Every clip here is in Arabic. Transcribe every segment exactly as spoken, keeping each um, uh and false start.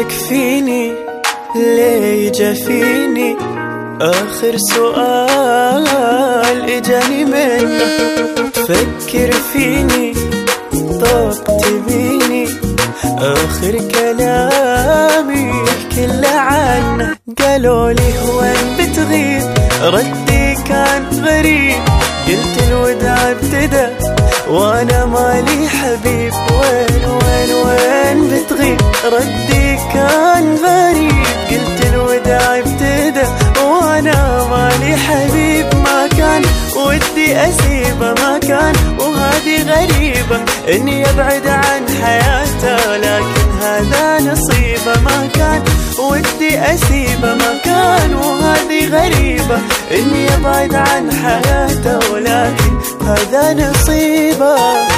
شك فيني ليه جفيني آخر سؤال إجاني منه. فكر فيني طب تبيني آخر كلامي كله عنه. قالوا لي وين بتغيب ردي كان غريب، قلت الوداع ابتدى وانا مالي حبيب. وين وين وين بتغيب ردي كان غريب، قلت الوداع ابتدى وانا مالي حبيب. ما كان ودي اسيبه ما كان وهذه غريبة اني ابعد عن حياته، لكن هذا نصيبه. ما كان ودي اسيبه ما كان وهذه غريبة اني ابعد عن حياته، ولكن هذا نصيبه.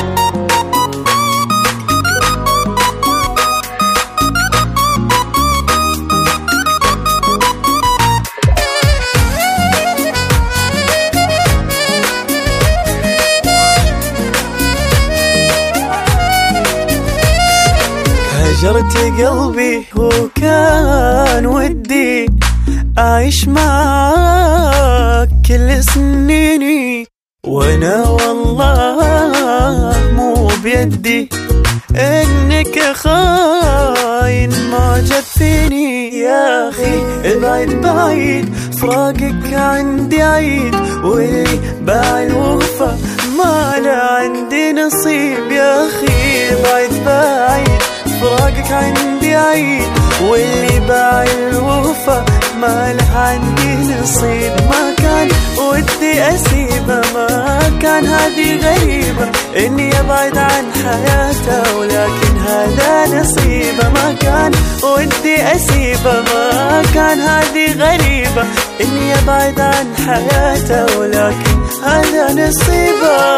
هجرت قلبي وكان ودي أعيش معاك كل سنيني، وانا والله مو بيدي انك خاين معجب فيني. يا اخي ابعد بعيد فراقك عندي عيد، واللي باع الوفا ما لا عندي نصيب. يا اخي ابعد بعيد فراقك عندي عيد، واللي باع الوفا ما له عندي نصيب. ما كان ودي اسيبه ما كان هذه غريبة اني ابعد عن حياته، ولكن هذا نصيبه. ما كان ودي اسيبه ما كان هذه غريبة اني ابعد عن حياته، ولكن هذا نصيبه.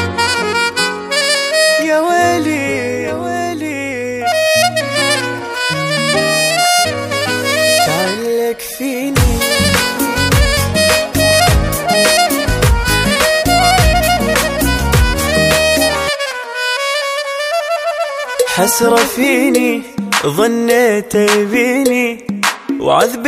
يا ويلي يا ويلي تعلق فيني. حسرة فيني ظنيت يبيني، وعذب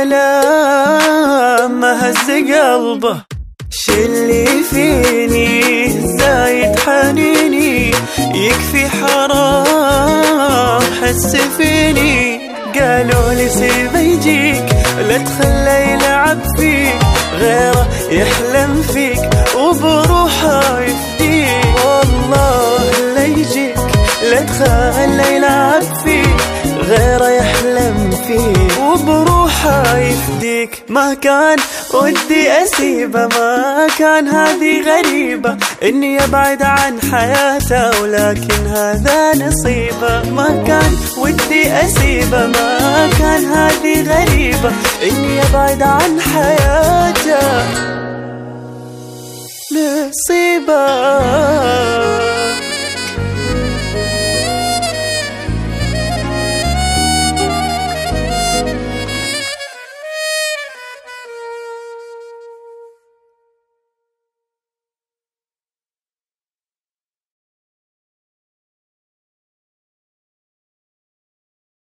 الكلام ما هز قلبه. شلي فيني زايد حنيني يكفي حرام حس فيني. قالوا لي سيبه يجيك لا تخلى يلعب فيك، غيره يحلم فيك وبروحه يفديك. والله لا يجيك لا تخلى يلعب فيك، غيره يحلم فيك وبروحه يفديك. ما كان ودي اسيبه ما كان هذه غريبة اني ابعد عن حياته، ولكن هذا نصيبه. ما كان ودي اسيبه ما كان هذه غريبة اني ابعد عن حياته،